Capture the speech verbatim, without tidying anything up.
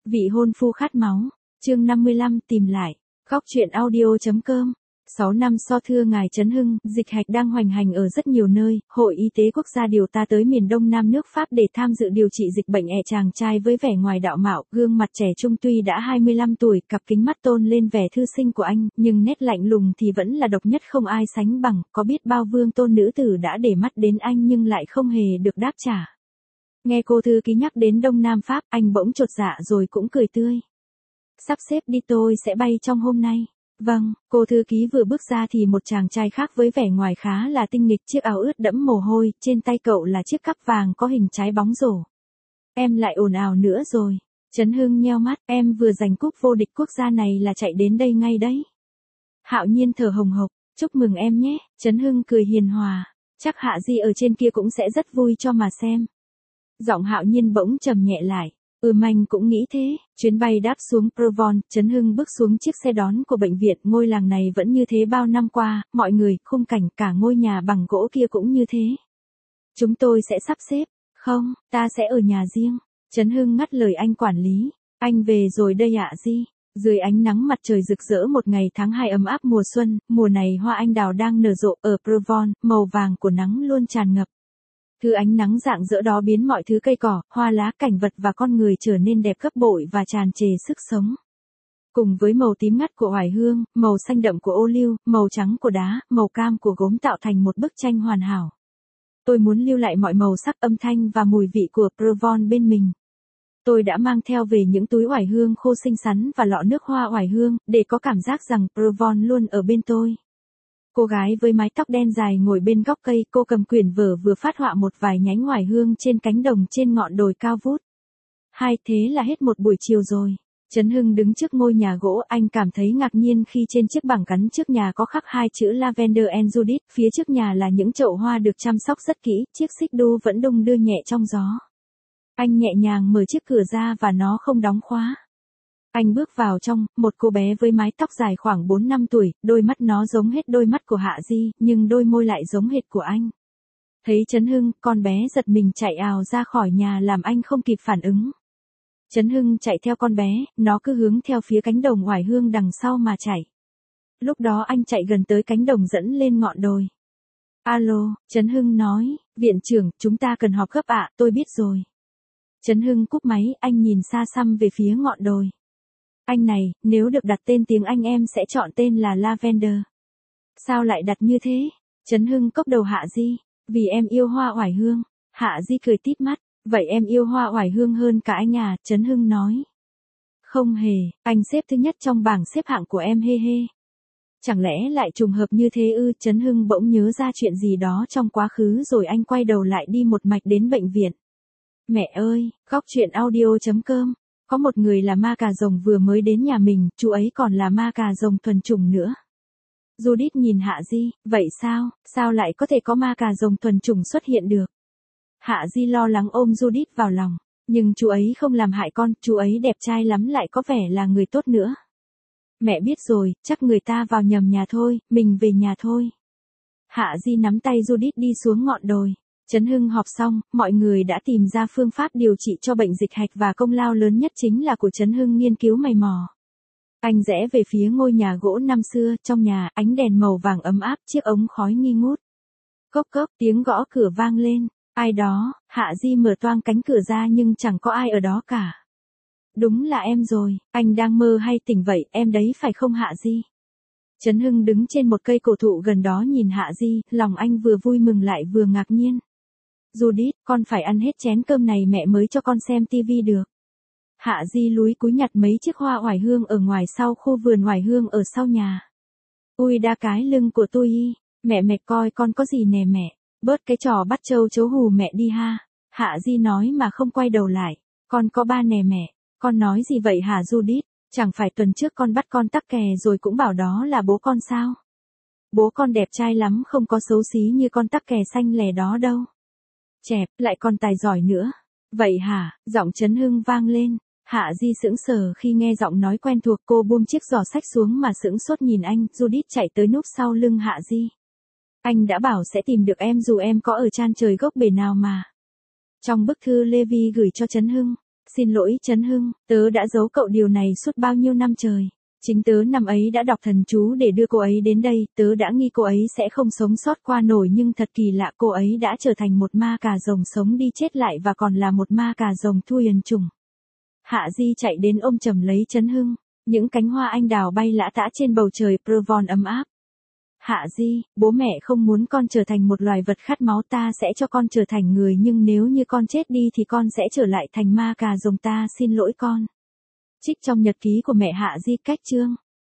Vị hôn phu khát máu, chương năm mươi lăm tìm lại, góc truyện audio.com. sáu năm so thưa ngài Trấn Hưng, dịch hạch đang hoành hành ở rất nhiều nơi, Hội Y tế Quốc gia điều ta tới miền Đông Nam nước Pháp để tham dự điều trị dịch bệnh. Ẹ chàng trai với vẻ ngoài đạo mạo, gương mặt trẻ trung tuy đã hai mươi lăm tuổi, cặp kính mắt tôn lên vẻ thư sinh của anh, nhưng nét lạnh lùng thì vẫn là độc nhất không ai sánh bằng, có biết bao vương tôn nữ tử đã để mắt đến anh nhưng lại không hề được đáp trả. Nghe cô thư ký nhắc đến Đông Nam Pháp, anh bỗng chột dạ rồi cũng cười tươi. Sắp xếp đi, tôi sẽ bay trong hôm nay. Vâng, cô thư ký vừa bước ra thì một chàng trai khác với vẻ ngoài khá là tinh nghịch, chiếc áo ướt đẫm mồ hôi, trên tay cậu là chiếc cắp vàng có hình trái bóng rổ. Em lại ồn ào nữa rồi. Trấn Hưng nheo mắt, em vừa giành cúp vô địch quốc gia này là chạy đến đây ngay đấy. Hạo Nhiên thở hồng hộc, chúc mừng em nhé. Trấn Hưng cười hiền hòa, chắc Hạ Di ở trên kia cũng sẽ rất vui cho mà xem. Giọng Hạo Nhiên bỗng trầm nhẹ lại. Ừm anh cũng nghĩ thế. Chuyến bay đáp xuống Provence, Trấn Hưng bước xuống chiếc xe đón của bệnh viện. Ngôi làng này vẫn như thế bao năm qua, mọi người, khung cảnh, cả ngôi nhà bằng gỗ kia cũng như thế. Chúng tôi sẽ sắp xếp. Không, ta sẽ ở nhà riêng. Trấn Hưng ngắt lời anh quản lý. Anh về rồi đây ạ Di. Dưới ánh nắng mặt trời rực rỡ một ngày tháng hai ấm áp mùa xuân, mùa này hoa anh đào đang nở rộ ở Provence, màu vàng của nắng luôn tràn ngập. Thứ ánh nắng rạng rỡ đó biến mọi thứ cây cỏ, hoa lá, cảnh vật và con người trở nên đẹp gấp bội và tràn trề sức sống. Cùng với màu tím ngắt của oải hương, màu xanh đậm của ô liu, màu trắng của đá, màu cam của gốm tạo thành một bức tranh hoàn hảo. Tôi muốn lưu lại mọi màu sắc, âm thanh và mùi vị của Provence bên mình. Tôi đã mang theo về những túi oải hương khô xinh xắn và lọ nước hoa oải hương, để có cảm giác rằng Provence luôn ở bên tôi. Cô gái với mái tóc đen dài ngồi bên góc cây, cô cầm quyển vở vừa phát họa một vài nhánh oải hương trên cánh đồng trên ngọn đồi cao vút. Hai, thế là hết một buổi chiều rồi. Trấn Hưng đứng trước ngôi nhà gỗ, anh cảm thấy ngạc nhiên khi trên chiếc bảng gắn trước nhà có khắc hai chữ Lavender and Judith, phía trước nhà là những chậu hoa được chăm sóc rất kỹ, chiếc xích đu vẫn đung đưa nhẹ trong gió. Anh nhẹ nhàng mở chiếc cửa ra và nó không đóng khóa. Anh bước vào trong, một cô bé với mái tóc dài khoảng bốn năm tuổi, đôi mắt nó giống hết đôi mắt của Hạ Di, nhưng đôi môi lại giống hệt của anh. Thấy Trấn Hưng, con bé giật mình chạy ào ra khỏi nhà làm anh không kịp phản ứng. Trấn Hưng chạy theo con bé, nó cứ hướng theo phía cánh đồng oải hương đằng sau mà chạy. Lúc đó anh chạy gần tới cánh đồng dẫn lên ngọn đồi. Alo, Trấn Hưng nói, viện trưởng, chúng ta cần họp gấp ạ, tôi biết rồi. Trấn Hưng cúp máy, anh nhìn xa xăm về phía ngọn đồi. Anh này, nếu được đặt tên tiếng Anh em sẽ chọn tên là Lavender. Sao lại đặt như thế? Trấn Hưng cốc đầu Hạ Di. Vì em yêu hoa oải hương. Hạ Di cười tít mắt. Vậy em yêu hoa oải hương hơn cả anh à? Trấn Hưng nói. Không hề, anh xếp thứ nhất trong bảng xếp hạng của em hê hê. Chẳng lẽ lại trùng hợp như thế ư? Trấn Hưng bỗng nhớ ra chuyện gì đó trong quá khứ rồi anh quay đầu lại đi một mạch đến bệnh viện. Mẹ ơi, góc truyện audio.com. Có một người là ma cà rồng vừa mới đến nhà mình, chú ấy còn là ma cà rồng thuần chủng nữa. Judith nhìn Hạ Di, vậy sao, sao lại có thể có ma cà rồng thuần chủng xuất hiện được? Hạ Di lo lắng ôm Judith vào lòng, nhưng chú ấy không làm hại con, chú ấy đẹp trai lắm lại có vẻ là người tốt nữa. Mẹ biết rồi, chắc người ta vào nhầm nhà thôi, mình về nhà thôi. Hạ Di nắm tay Judith đi xuống ngọn đồi. Trấn Hưng họp xong, mọi người đã tìm ra phương pháp điều trị cho bệnh dịch hạch và công lao lớn nhất chính là của Trấn Hưng nghiên cứu mày mò. Anh rẽ về phía ngôi nhà gỗ năm xưa, trong nhà, ánh đèn màu vàng ấm áp, chiếc ống khói nghi ngút. Cốc cốc, tiếng gõ cửa vang lên. Ai đó? Hạ Di mở toang cánh cửa ra nhưng chẳng có ai ở đó cả. Đúng là em rồi, anh đang mơ hay tỉnh vậy, em đấy phải không Hạ Di? Trấn Hưng đứng trên một cây cổ thụ gần đó nhìn Hạ Di, lòng anh vừa vui mừng lại vừa ngạc nhiên. Judith, con phải ăn hết chén cơm này mẹ mới cho con xem tivi được. Hạ Di lúi cúi nhặt mấy chiếc hoa oải hương ở ngoài sau khu vườn oải hương ở sau nhà. Ui đa cái lưng của tôi y, mẹ mẹ coi con có gì nè mẹ, bớt cái trò bắt trâu chấu hù mẹ đi ha. Hạ Di nói mà không quay đầu lại, con có ba nè mẹ, con nói gì vậy hả Judith, chẳng phải tuần trước con bắt con tắc kè rồi cũng bảo đó là bố con sao? Bố con đẹp trai lắm không có xấu xí như con tắc kè xanh lè đó đâu. Chẹp, lại còn tài giỏi nữa. Vậy hả? Giọng Trấn Hưng vang lên. Hạ Di sững sờ khi nghe giọng nói quen thuộc, cô buông chiếc giỏ sách xuống mà sững sốt nhìn anh. Judith chạy tới núp sau lưng Hạ Di. Anh đã bảo sẽ tìm được em dù em có ở chan trời gốc bể nào mà. Trong bức thư Levi gửi cho Trấn Hưng, Xin lỗi Trấn Hưng, tớ đã giấu cậu điều này suốt bao nhiêu năm trời. Chính tớ năm ấy đã đọc thần chú để đưa cô ấy đến đây, tớ đã nghi cô ấy sẽ không sống sót qua nổi nhưng thật kỳ lạ cô ấy đã trở thành một ma cà rồng sống đi chết lại và còn là một ma cà rồng thu huyền trùng. Hạ Di chạy đến ôm chầm lấy Trấn Hưng, những cánh hoa anh đào bay lả tả trên bầu trời Provence ấm áp. Hạ Di, bố mẹ không muốn con trở thành một loài vật khát máu, ta sẽ cho con trở thành người, nhưng nếu như con chết đi thì con sẽ trở lại thành ma cà rồng, ta xin lỗi con. Trích trong nhật ký của mẹ Hạ Di cách chương.